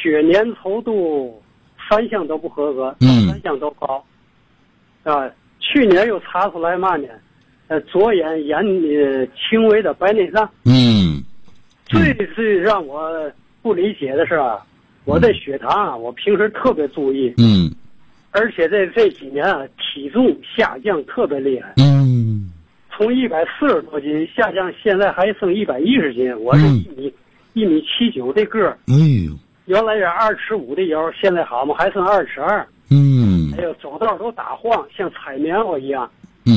血粘稠度3项都不合格，3项都高。去年又查出来嘛呢？左眼轻微的白内障。最让我不理解的是我的血糖我平时特别注意。而且这几年体重下降特别厉害。从140多斤下降，现在还剩110斤。我是1米79的个儿。原来是2.5的腰，现在好嘛，还剩2.2。还有走道都打晃，像踩棉花一样。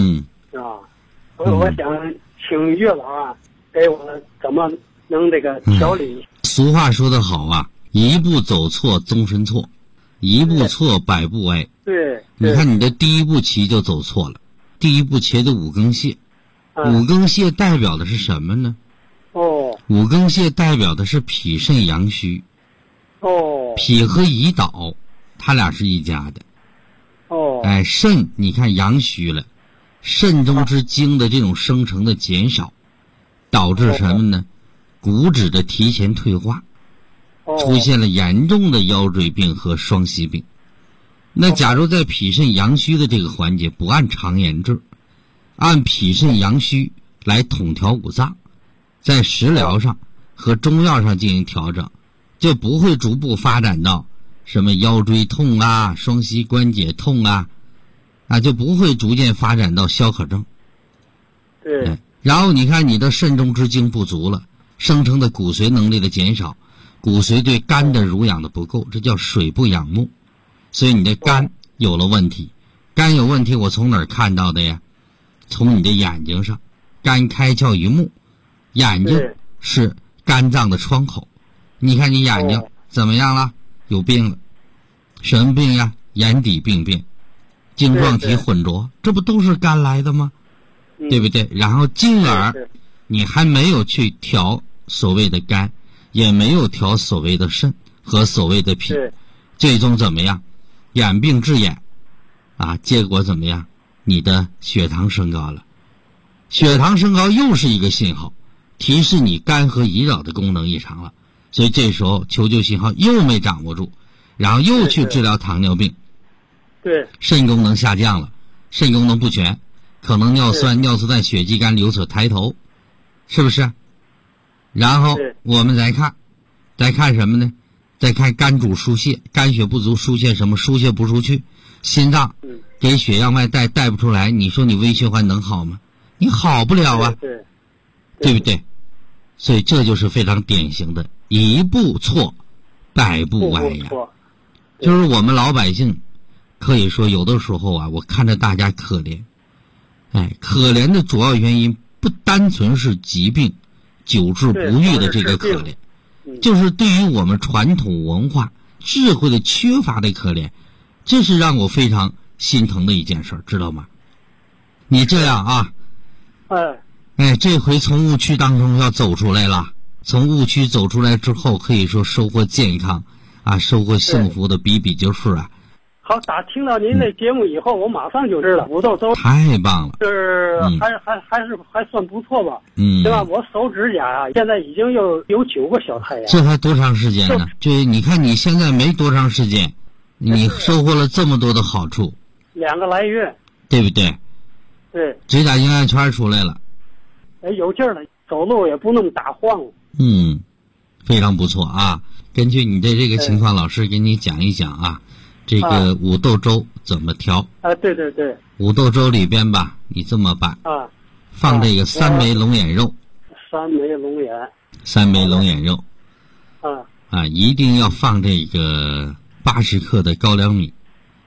我想请岳老给我怎么能这个调理。 俗话说得好一步走错终身错，一步错百步歪。 对， 你看你的第一步棋就走错了。第一步棋的五更泻，五更泻代表的是什么呢？五更泻代表的是脾肾阳虚。脾和胰岛它俩是一家的。肾你看阳虚了，肾中之精的这种生成的减少，导致什么呢？骨质的提前退化，出现了严重的腰椎病和双膝病。那假如在脾肾阳虚的这个环节不按常言治，按脾肾阳虚来统调五脏，在食疗上和中药上进行调整，就不会逐步发展到什么腰椎痛双膝关节痛就不会逐渐发展到消渴症。 对。 然后你看你的肾中之精不足了，生成的骨髓能力的减少，骨髓对肝的濡养的不够，这叫水不养目，所以你的肝有了问题。肝有问题我从哪儿看到的呀？从你的眼睛上，肝开窍于目，眼睛是肝脏的窗口。你看你眼睛怎么样了？有病了。什么病呀？眼底病变，晶状体混浊，这不都是肝来的吗？对不对？然后进而你还没有去调所谓的肝，也没有调所谓的肾和所谓的脾，最终怎么样？眼病治眼结果怎么样？你的血糖升高了。血糖升高又是一个信号，提示你肝和胰岛的功能异常了。所以这时候求救信号又没掌握住，然后又去治疗糖尿病。肾功能下降了，肾功能不全，可能尿酸、尿素在血迹肝瘤所抬头，是不是？然后我们再看什么呢？再看肝主疏泄，肝血不足疏泄什么？疏泄不出去，心脏给血样外带不出来，你说你微循环能好吗？你好不了对不对？所以这就是非常典型的一步错百步歪呀。就是我们老百姓可以说有的时候我看着大家可怜，可怜的主要原因不单纯是疾病久治不愈的这个可怜，就是对于我们传统文化智慧的缺乏的可怜，这是让我非常心疼的一件事，知道吗？你这样这回从误区当中要走出来了，从误区走出来之后，可以说收获健康收获幸福的比比就是好，听到您的节目以后，我马上就知道五豆粥太棒了， 就是还算不错吧。对吧？我手指甲现在已经有9个小太阳。 这才多长时间呢？这你看你现在没多长时间，你收获了这么多的好处。 2个来月， 对不对？ 对。 指甲硬案圈出来了。 有劲儿了，走路也不那么打晃了。 非常不错根据你的这个情况，老师给你讲一讲这个五豆粥怎么调。 对。 五豆粥里边你这么办放这个3枚龙眼肉。 3枚龙眼。 3枚龙眼肉。一定要放这个80克的高粱米。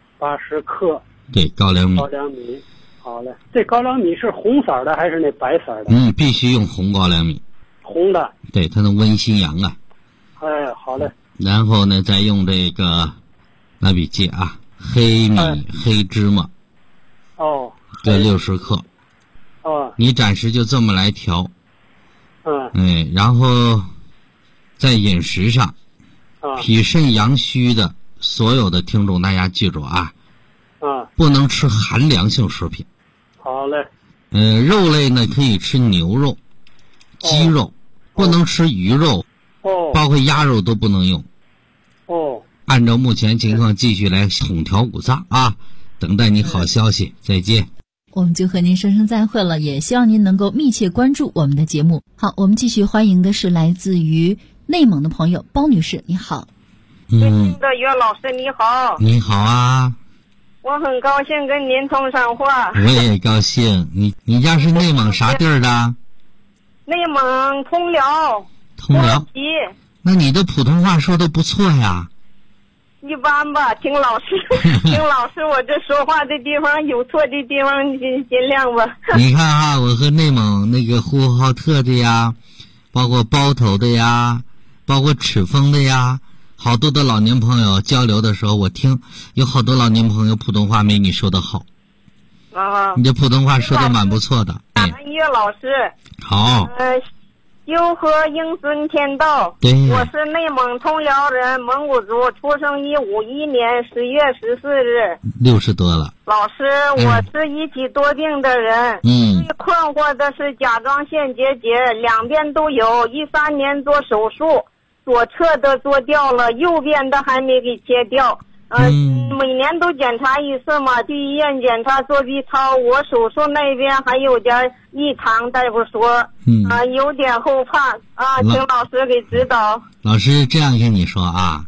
80克。 对，高粱米。 高粱米。好嘞，这高粱米是红色的还是那白色的？ 必须用红高粱米。 红的。 对，它能温心阳好嘞。 然后呢，再用这个拿笔记黑米、黑芝麻。各60克。你暂时就这么来调。然后在饮食上，脾肾阳虚的所有的听众，大家记住不能吃寒凉性食品。 好嘞。 肉类呢可以吃牛肉、鸡肉，不能吃鱼肉，包括鸭肉都不能用。 按照目前情况继续来统调五脏啊，等待你好消息，再见。 我们就和您说声再会了，也希望您能够密切关注我们的节目。好，我们继续欢迎的是来自于内蒙的朋友包女士，你好。 尊敬的岳老师你好。 你好啊。 我很高兴跟您通上话。 我也高兴。你家是内蒙啥地儿的？ 内蒙通辽。 通辽。那你的普通话说的不错呀。 一般吧，听老师我这说话的地方有错的地方尽量吧。 你看啊，我和内蒙那个呼和浩特的呀，包括包头的呀，包括赤峰的呀，好多的老年朋友交流的时候，我听有好多老年朋友普通话没你说的好。 啊， 你这普通话说的蛮不错的。 岳老师。 好。 修和应尊天道。 对。 我是内蒙通辽人，蒙古族，出生于51年10月14日。 60多了。 老师，我是一体多病的人。最困惑的是甲状腺结节，两边都有。13年做手术，左侧的做掉了，右边的还没给切掉。每年都检查一次嘛，去医院检查做 B 超，我手术那边还有点异常，大夫说，有点后怕啊，请老师给指导。 老师这样跟你说啊，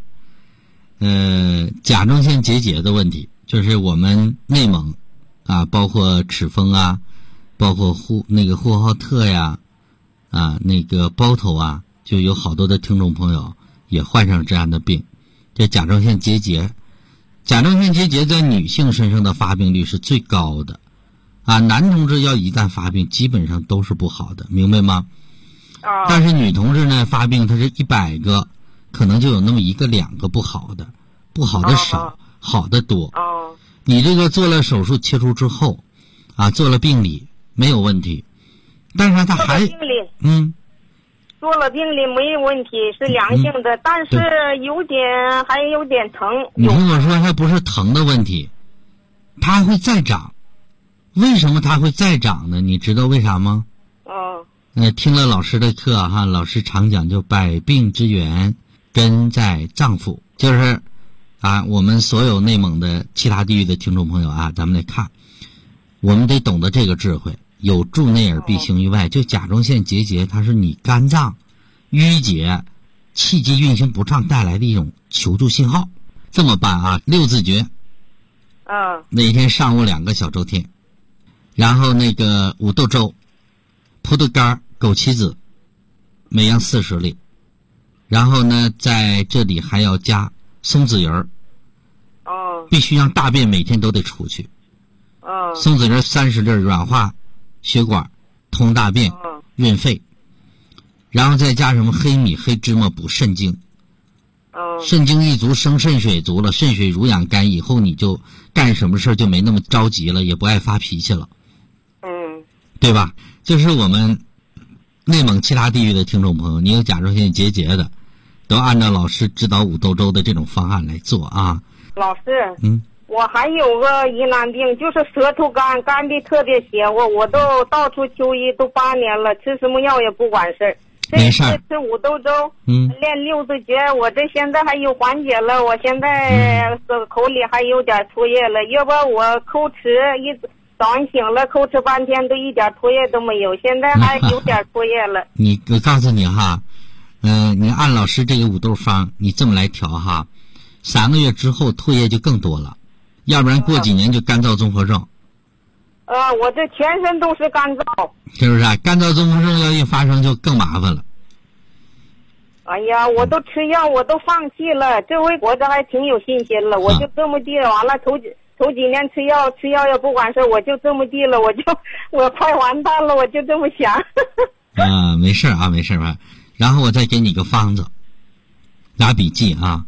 甲状腺结节的问题，就是我们内蒙啊，包括赤峰啊，包括呼和浩特呀，啊那个包头啊，就有好多的听众朋友也患上这样的病，这甲状腺结节。甲状腺结节在女性身上的发病率是最高的，啊，男同志要一旦发病，基本上都是不好的，明白吗？但是女同志呢，发病它是100个，可能就有那么1个2个不好的，不好的少，好的多。你这个做了手术切除之后，啊，做了病理没有问题，但是它还做了病理没问题，是良性的，但是还有点疼。 你听我说，它不是疼的问题，它会再长。为什么它会再长呢？你知道为啥吗？听了老师的课哈，老师常讲就百病之源根在脏腑，就是啊，我们所有内蒙的其他地域的听众朋友啊，咱们来看，我们得懂得这个智慧。有助内耳必行于外，就甲状腺结节，它是你肝脏淤结、气机运行不畅带来的一种求助信号。这么办啊，6字诀。每天上午2个小周天，然后那个五豆粥、葡萄干、枸杞子，每样40粒，然后呢，在这里还要加松子仁儿。必须让大便每天都得出去。松子仁30粒，软化血管，通大便，润肺，然后再加什么黑米、黑芝麻补肾精。肾精一足，生肾水足了，肾水濡养肝，以后你就干什么事就没那么着急了，也不爱发脾气了。对吧？就是我们内蒙其他地域的听众朋友，你有甲状腺结节的，都按照老师指导五豆粥的这种方案来做啊。 老师，我还有个疑难病，就是舌头干的特别邪乎，我都到处求医，都8年了，吃什么药也不管事儿。 没事。 吃五豆粥，练6字诀，我这现在还有缓解了，我现在口里还有点唾液了，要不我口吃早上醒了口吃半天都一点唾液都没有，现在还有点唾液了。 我告诉你哈，你按老师这个五豆方，你这么来调哈，3个月之后唾液就更多了，要不然过几年就干燥综合症。 我这全身都是干燥。 是不是啊？干燥综合症要一发生就更麻烦了。 哎呀，我都吃药，我都放弃了，这回我这还挺有信心了，我就这么地完了，头几年吃药也不管事，我就这么地了，我快完蛋了，我就这么想。 没事啊，没事吧。然后我再给你个方子，拿笔记啊。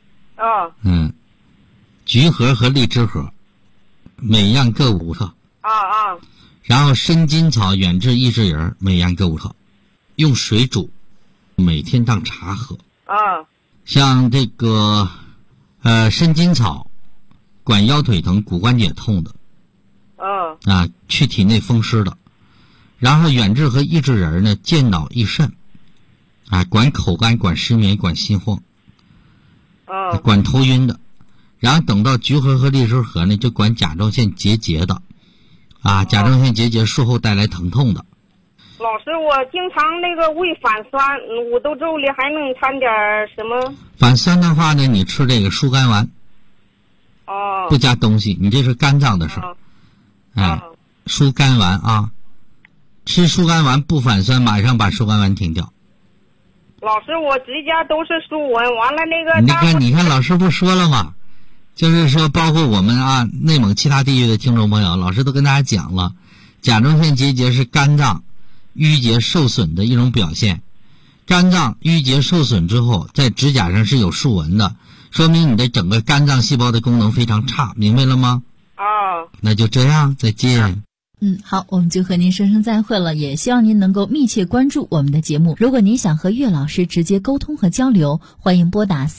橘核和荔枝核，每样各5克。然后生筋草、远志、益智仁每样各5克，用水煮，每天当茶喝。像这个生筋草管腰腿疼、骨关节痛的。去体内风湿的。然后远志和益智仁呢，健脑益肾，管口干、管失眠、管心慌。 管头晕的。然后等到菊核和利湿核呢，就管甲状腺结节的，甲状腺结节术后带来疼痛的。 老师，我经常那个胃反酸，五豆粥里还能掺点什么？ 反酸的话呢，你吃这个疏肝丸。不加东西，你这是肝脏的事儿。疏肝丸啊，吃疏肝丸不反酸，马上把疏肝丸停掉。 老师，我直家都是疏温，完了那个。 你看，老师不说了吗？就是说，包括我们内蒙其他地域的听众朋友，老师都跟大家讲了，甲状腺结节是肝脏淤结受损的一种表现。肝脏淤结受损之后，在指甲上是有竖纹的，说明你的整个肝脏细胞的功能非常差，明白了吗？那就这样，再见。 好，我们就和您说声再会了，也希望您能够密切关注我们的节目。如果您想和岳老师直接沟通和交流，欢迎拨打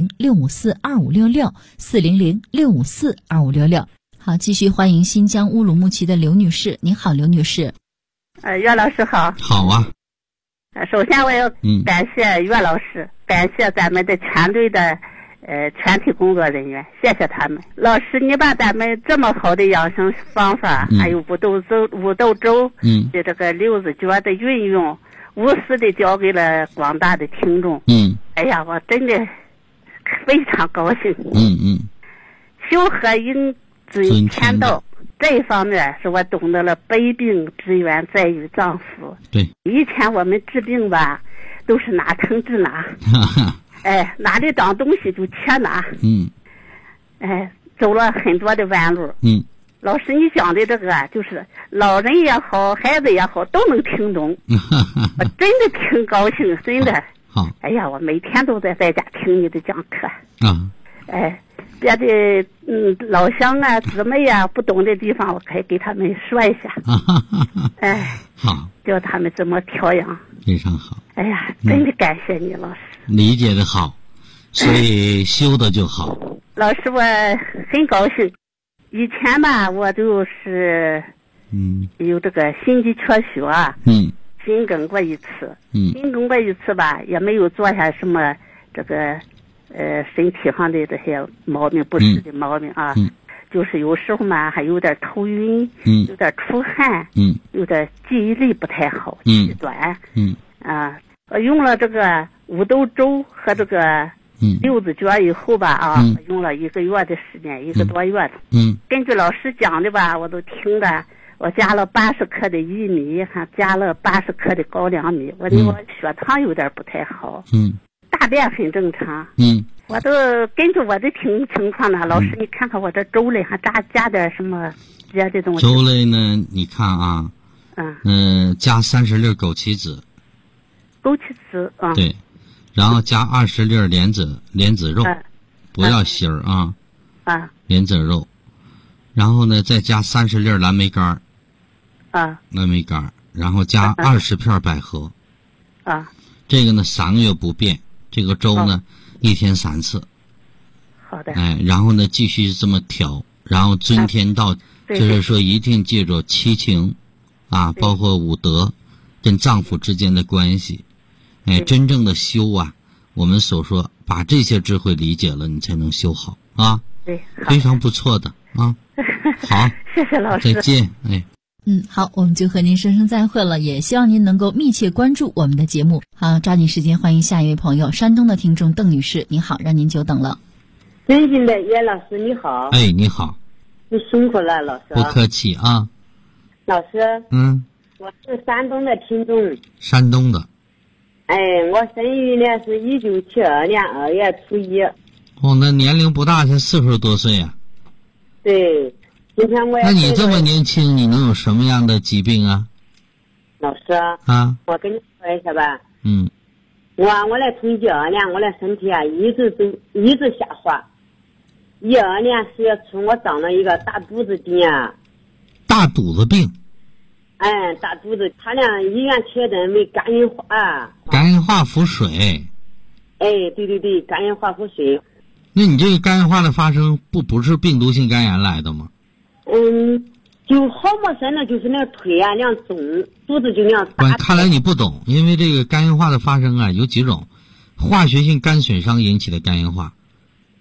400-654-2566，400-654-2566。好，继续欢迎新疆乌鲁木齐的刘女士。你好，刘女士。 岳老师好。 好啊。 首先我要感谢岳老师，感谢咱们的全队的全体工作人员，谢谢他们。老师，你把咱们这么好的养生方法，还有五豆粥的这个六子诀的运用，无私的交给了广大的听众。哎呀，我真的非常高兴。修和应遵天道，这一方面是我懂得了百病之源在于脏腑。 对， 以前我们治病吧，都是哪疼治哪。哪里长东西就切哪。走了很多的弯路。老师，你讲的这个就是老人也好，孩子也好，都能听懂。我真的挺高兴，真的。 好。 哎呀，我每天都在家听你的讲课。别的老乡姊妹不懂的地方，我可以给他们说一下。 好。 教他们怎么调养。 非常好。 哎呀，真的感谢你，老师。 理解的好，所以修的就好。 老师，我很高兴。以前吧，我就是有这个心肌缺血心梗过一次。心梗过一次吧，也没有做下什么这个身体上的这些毛病不适的毛病就是有时候嘛还有点头晕，有点出汗，有点记忆力不太好，记忆短。我用了这个五豆粥和这个六子诀以后吧用了1个月的时间，1个多月的。根据老师讲的吧，我都听的。我加了80克的薏米，还加了80克的高粱米。我血糖有点不太好。大便很正常。我都根据我的情况呢，老师你看看我这粥里还加点什么别的东西。 粥类呢，你看加30粒枸杞子。 枸杞子对，然后加20粒莲子肉，不要芯儿莲子肉，然后呢再加30粒蓝莓干蓝莓干，然后加20片百合。这个呢3个月不变，这个粥呢1天3次。 好的。 然后呢继续这么调，然后遵天道，就是说一定记住七情包括五德跟脏腑之间的关系。真正的修我们所说把这些智慧理解了，你才能修好对， 非常不错的好， 谢谢老师， 再见。 好，我们就和您说声再会了，也希望您能够密切关注我们的节目。好，抓紧时间欢迎下一位朋友，山东的听众邓女士，你好，让您久等了。 尊敬的叶老师你好。 你好。 你辛苦了，老师。 不客气老师。我是山东的听众。 山东的。 我生于呢是1972年2月初1。 那年龄不大，才40多岁啊。 对，今天我也。 那你这么年轻，你能有什么样的疾病啊？ 老师我跟你说一下吧。我来从12年，我的身体一直下滑。12年10月初，我长了一个大肚子病。 大肚子病。 大肚子，他俩医院确诊为肝硬化。 肝硬化腹水。 对，肝硬化腹水。 那你这个肝硬化的发生不是病毒性肝炎来的吗？ 就好陌生的，就是那个腿那样肿，肚子就那样大。 看来你不懂，因为这个肝硬化的发生有几种，化学性肝损伤引起的肝硬化，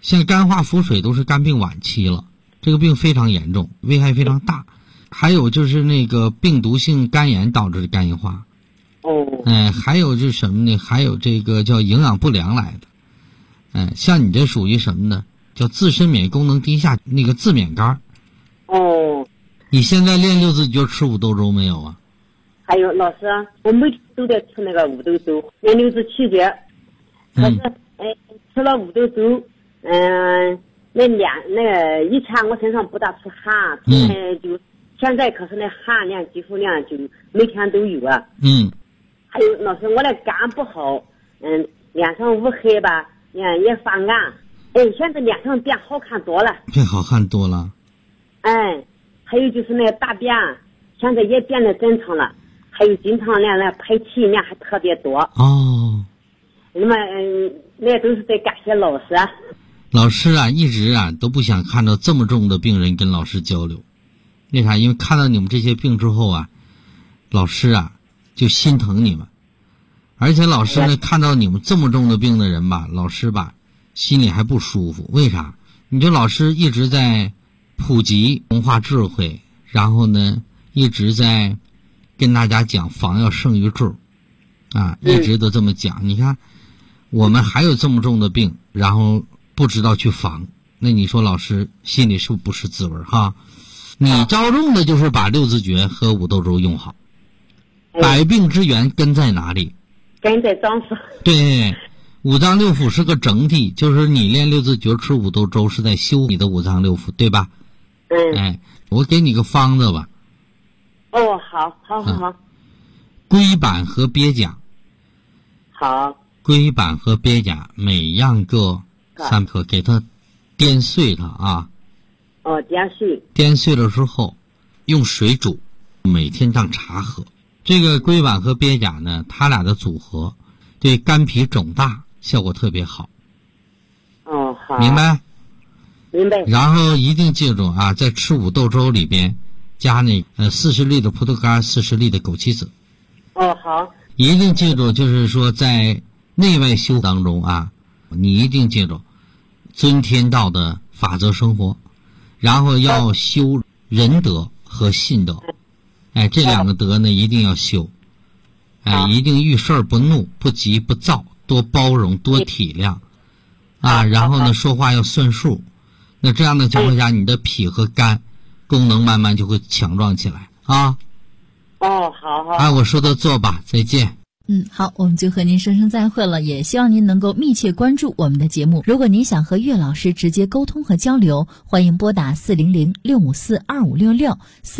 像肝化腹水都是肝病晚期了，这个病非常严重，危害非常大。还有就是那个病毒性肝炎导致的肝硬化。还有就是什么呢？还有这个叫营养不良来的。像你这属于什么呢？叫自身免疫功能低下，那个自免肝。你现在练6字诀吃五豆粥没有啊？ 还有老师，我每天都在吃那个五豆粥，练6字7诀。可是吃了五豆粥，那个以前我身上不大出汗，就现在可是那汗量、肌肤量就每天都有啊。还有老师，我的肝不好，脸上乌黑吧，也发暗。现在脸上变好看多了。 变好看多了。 还有就是那个大便，现在也变得正常了。还有经常那排气量还特别多。那么那都是得感谢老师。 老师啊，一直啊都不想看到这么重的病人跟老师交流。为啥？因为看到你们这些病之后啊，老师啊就心疼你们。而且老师呢，看到你们这么重的病的人吧，老师吧心里还不舒服。为啥？你这老师一直在普及文化智慧，然后呢一直在跟大家讲防要胜于治一直都这么讲。你看我们还有这么重的病，然后不知道去防，那你说老师心里是不是滋味哈？你着重的就是把6字诀和五豆粥用好。百病之源根在哪里？ 根在脏腑。 对，五脏六腑是个整体，就是你练6字诀吃五豆粥是在修你的五脏六腑，对吧？我给你个方子吧。 好。 龟板和鳖甲。 好。 龟板和鳖甲每样各3克，给它颠碎它啊。颠碎了之后用水煮，每天当茶喝。这个龟板和鳖甲呢，它俩的组合对肝脾肿大效果特别好。 好。 明白。 然后一定记住啊，在吃五豆粥里边加那40粒的葡萄干，40粒的枸杞子。 好。 一定记住，就是说在内外修当中啊，你一定记住遵天道的法则生活，然后要修仁德和信德。这两个德呢一定要修。一定遇事儿不怒，不急不躁，多包容，多体谅然后呢说话要算数。那这样的情况下，你的脾和肝功能慢慢就会强壮起来啊。 好。 我说的做吧，再见。 好，我们就和您说声再会了，也希望您能够密切关注我们的节目。如果您想和岳老师直接沟通和交流，欢迎拨打400-654-2566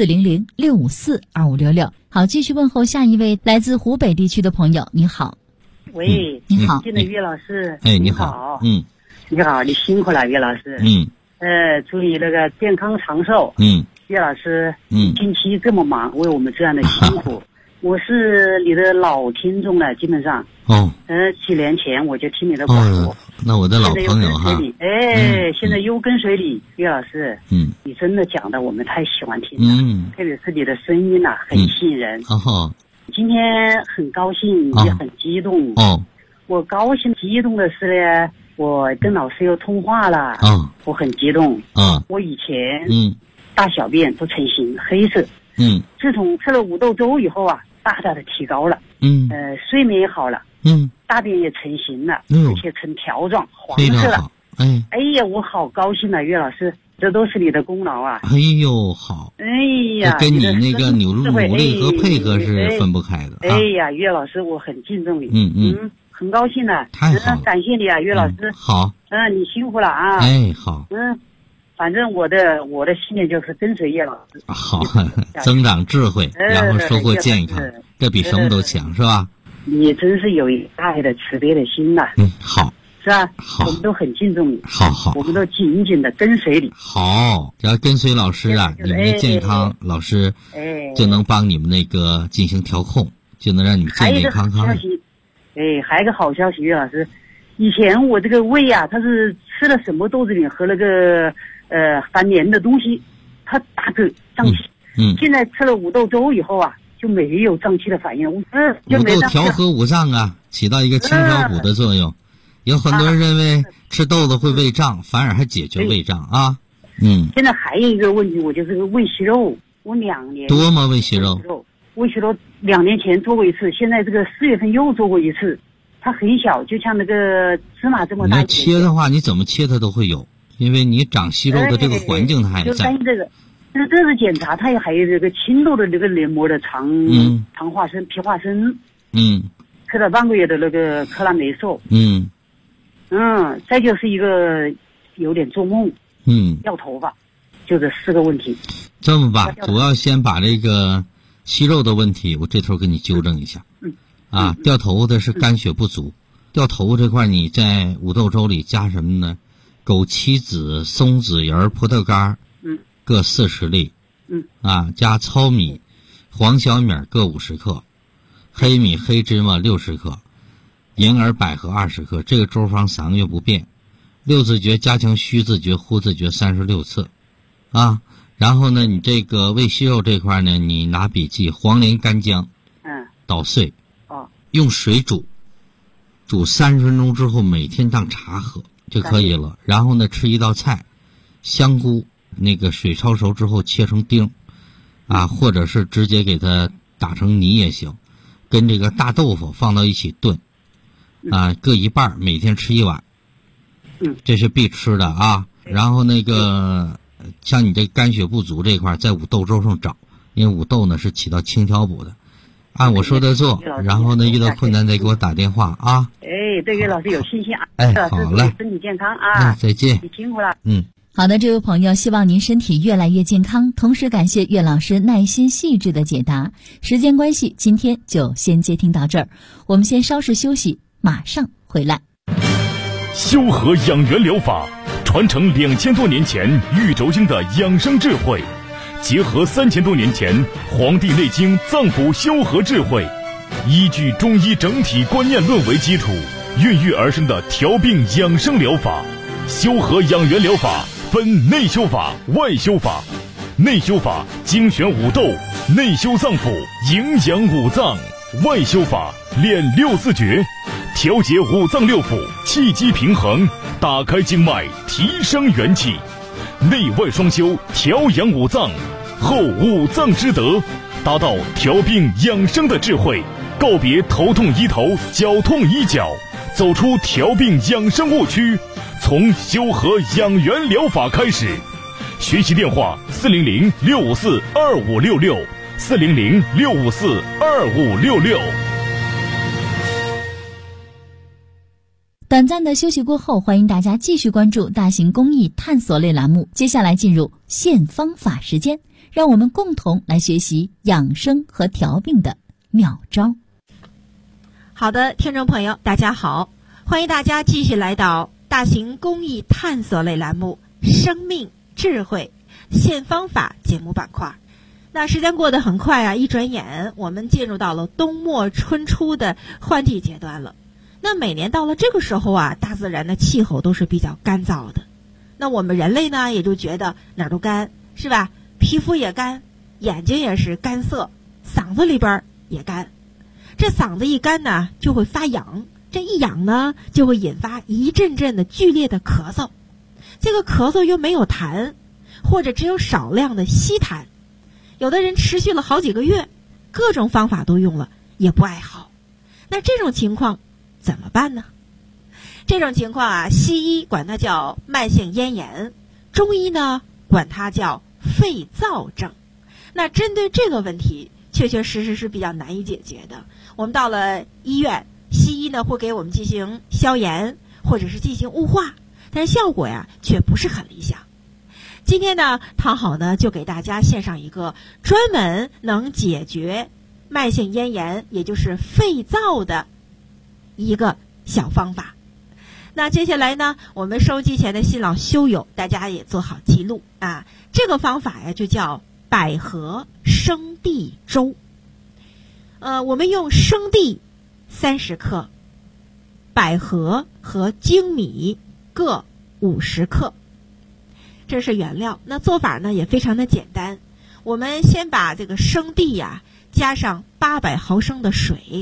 400-654-2566。好，继续问候下一位来自湖北地区的朋友。你好。 喂， 你好。 岳老师。 你好。 你好，你辛苦了，岳老师。祝你那个健康长寿。岳老师，近期这么忙，为我们这样的辛苦。我是你的老听众了，基本上。几年前我就听你的广播。 那我的老朋友哈。 现在又跟随你，岳老师。你真的讲的我们太喜欢听了。特别是你的声音很吸引人。今天很高兴，也很激动。我高兴激动的是呢，我跟老师又通话了。我很激动。我以前大小便都成型黑色。自从吃了五豆粥以后啊，大大的提高了。睡眠也好了。大便也成型了，而且成条状黄色了。哎呀，我好高兴啊，岳老师，这都是你的功劳啊。 好。 呀， 跟你那个努力和配合是分不开的。 岳老师，我很敬重你。很高兴的。 太好了。 感谢你啊，岳老师。 好。 你辛苦了啊。 好。 反正我的信念就是跟随岳老师。 好，增长智慧，然后收获健康，这比什么都强，是吧？ 你真是有爱的慈悲的心呐。 好。 是吧？ 好。 我们都很敬重你。 好。 我们都紧紧的跟随你。 好，只要跟随老师啊，你们的健康，老师就能帮你们那个进行调控，就能让你们健健康康。 还有一个好消息，岳老师，以前我这个胃啊，它是吃了什么豆制品和那个含黏的东西，它打嗝胀气。现在吃了五豆粥以后啊，就没有胀气的反应。 五豆调和五脏啊，起到一个清调补的作用。 有很多人认为吃豆子会胃胀，反而还解决胃胀啊。 现在还有一个问题，我就是个胃息肉，我2年多吗？胃息肉？ 胃息肉2年前做过一次，现在这个4月份又做过一次，它很小，就像那个芝麻这么大。 你要切的话，你怎么切它都会有，因为你长息肉的这个环境它还在。 就担心这个。这次检查，它还有这个轻度的这个黏膜的肠化生、皮化生。吃了半个月的那个克拉霉素。再就是一个有点做梦。掉头发，就这4个问题。 这么吧，主要先把这个息肉的问题，我这头给你纠正一下。掉头的是肝血不足。掉头这块你在五豆粥里加什么呢？枸杞子、松子仁、葡萄干。各40粒，加糙米、黄小米各50克，黑米、黑芝麻60克，银耳、百合20克。这个粥方3个月不变。6字诀加强虚字诀、呼字诀36次，然后呢，你这个胃息肉这块呢，你拿笔记：黄连、干姜，捣碎，用水煮30分钟之后，每天当茶喝就可以了。然后呢，吃一道菜，香菇。那个水焯熟之后切成丁，或者是直接给它打成泥也行，跟这个大豆腐放到一起炖，各一半，每天吃1碗，这是必吃的啊。然后那个像你这肝血不足这块，在五豆粥上找，因为五豆呢是起到清调补的，按我说的做，然后呢遇到困难再给我打电话啊。 对岳老师有信心啊。 好嘞， 身体健康啊。 再见。 你辛苦了。 好的，这位朋友，希望您身体越来越健康，同时感谢岳老师耐心细致的解答。时间关系，今天就先接听到这儿，我们先稍事休息，马上回来。 修和养元疗法传承2000多年前玉轴经的养生智慧，结合3000多年前《黄帝内经》脏腑修和智慧，依据中医整体观念论为基础，孕育而生的调病养生疗法。修和养元疗法分内修法、外修法。内修法精选五豆，内修脏腑，营养五脏；外修法练6字诀，调节五脏六腑，气机平衡，打开经脉，提升元气。内外双修，调养五脏，后五脏之德，达到调病养生的智慧，告别头痛医头，脚痛医脚，走出调病养生误区。从修和养元疗法开始，学习电话400-654-2566，400-654-2566。 短暂的休息过后，欢迎大家继续关注大型公益探索类栏目。接下来进入现方法时间，让我们共同来学习养生和调病的妙招。 好的，听众朋友，大家好，欢迎大家继续来到大型公益探索类栏目生命智慧现方法节目板块。那时间过得很快啊，一转眼我们进入到了冬末春初的换季阶段了。那每年到了这个时候啊，大自然的气候都是比较干燥的，那我们人类呢也就觉得哪儿都干，是吧？皮肤也干，眼睛也是干涩，嗓子里边也干。这嗓子一干呢就会发痒，这一痒呢就会引发一阵阵的剧烈的咳嗽，这个咳嗽又没有痰，或者只有少量的稀痰，有的人持续了好几个月，各种方法都用了也不爱好。那这种情况怎么办呢？这种情况啊，西医管它叫慢性咽炎，中医呢管它叫肺燥症。那针对这个问题确确实实是比较难以解决的。我们到了医院，西医呢会给我们进行消炎或者是进行雾化，但是效果呀却不是很理想。今天呢，汤好呢就给大家献上一个专门能解决慢性咽炎，也就是肺燥的一个小方法。那接下来呢，我们收机前的新老修友，大家也做好记录啊。这个方法呀就叫百合生地粥。我们用生地30克，百合和粳米各50克，这是原料。那做法呢也非常的简单，我们先把这个生地呀加上800毫升的水，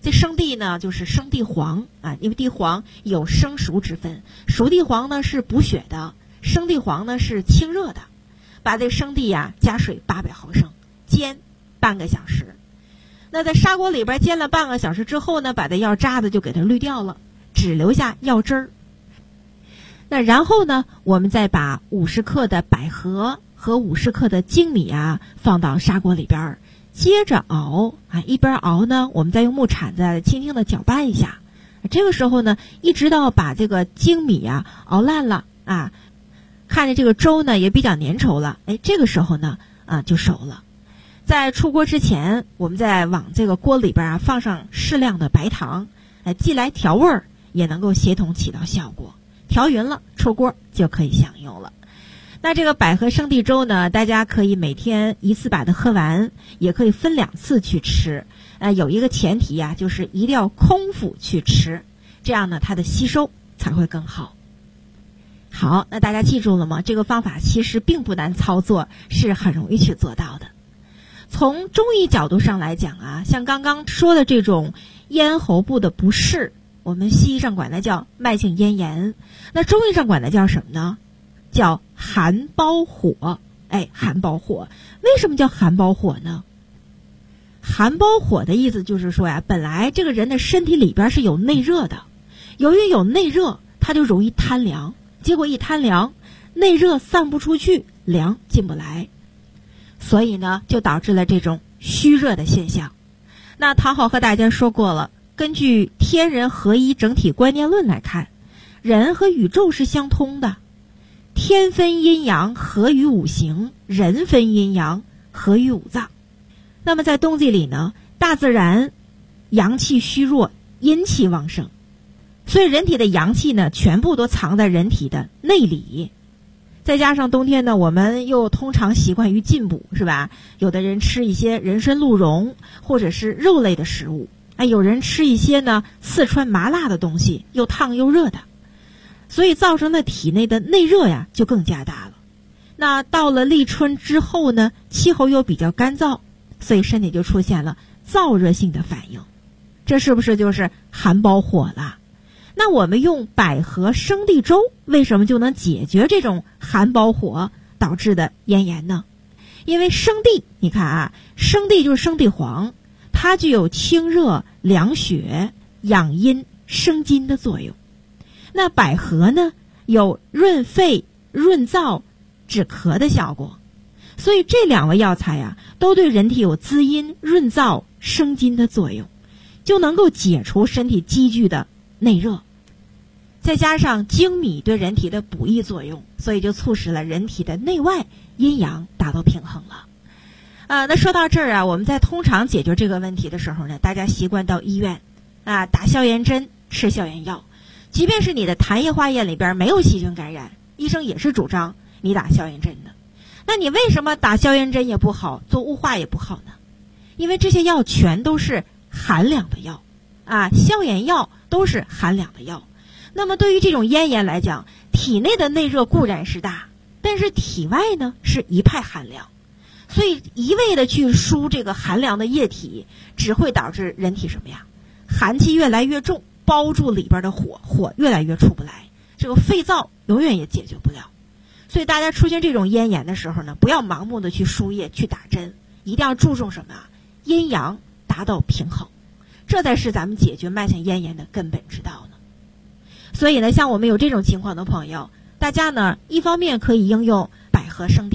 这生地呢，就是生地黄啊，因为地黄有生熟之分，熟地黄呢是补血的，生地黄呢是清热的。把这个生地呀加水800毫升，煎半个小时。那在砂锅里边煎了半个小时之后呢，把这药渣子就给它滤掉了，只留下药汁儿。那然后呢，我们再把50克的百合和50克的粳米啊放到砂锅里边，接着熬啊，一边熬呢，我们再用木铲子轻轻的搅拌一下。这个时候呢，一直到把这个粳米啊熬烂了啊，看着这个粥呢也比较粘稠了，这个时候呢就熟了。在出锅之前，我们再往这个锅里边啊放上适量的白糖，既来调味儿，也能够协同起到效果。调匀了，出锅就可以享用了。那这个百合生地粥呢，大家可以每天一次把它喝完，也可以分2次去吃。有一个前提啊，就是一定要空腹去吃，这样呢它的吸收才会更好。好，那大家记住了吗？这个方法其实并不难操作，是很容易去做到的。从中医角度上来讲啊，像刚刚说的这种咽喉部的不适，我们西医上管它叫慢性咽炎，那中医上管它叫什么呢？叫寒包火。寒包火，为什么叫寒包火呢？寒包火的意思就是说呀，本来这个人的身体里边是有内热的，由于有内热，他就容易贪凉，结果一贪凉，内热散不出去，凉进不来，所以呢就导致了这种虚热的现象。那唐好和大家说过了，根据天人合一整体观念论来看，人和宇宙是相通的，天分阴阳合于五行，人分阴阳合于五脏。那么在冬季里呢，大自然阳气虚弱，阴气旺盛，所以人体的阳气呢全部都藏在人体的内里。再加上冬天呢，我们又通常习惯于进补，是吧？有的人吃一些人参鹿茸或者是肉类的食物，有人吃一些呢四川麻辣的东西，又烫又热的，所以造成的体内的内热呀就更加大了。那到了立春之后呢，气候又比较干燥，所以身体就出现了燥热性的反应，这是不是就是寒包火了？那我们用百合生地粥为什么就能解决这种寒包火导致的咽炎呢？因为生地，你看啊，生地就是生地黄，它具有清热凉血养阴生津的作用。那百合呢，有润肺润燥止咳的效果，所以这2味药材啊都对人体有滋阴润燥生津的作用，就能够解除身体积聚的内热。再加上粳米对人体的补益作用，所以就促使了人体的内外阴阳达到平衡了。那说到这儿啊，我们在通常解决这个问题的时候呢，大家习惯到医院打消炎针吃消炎药，即便是你的痰液化验里边没有细菌感染，医生也是主张你打消炎针的。那你为什么打消炎针也不好，做雾化也不好呢？因为这些药全都是寒凉的药消炎药都是寒凉的药。那么对于这种咽炎来讲，体内的内热固然是大，但是体外呢是一派寒凉，所以一味的去输这个寒凉的液体，只会导致人体什么呀？寒气越来越重，包住里边的火，火越来越出不来，这个肺燥永远也解决不了。所以大家出现这种咽炎的时候呢，不要盲目的去输液去打针，一定要注重什么啊？阴阳达到平衡，这才是咱们解决慢性咽炎的根本之道呢。所以呢，像我们有这种情况的朋友，大家呢一方面可以应用百合生地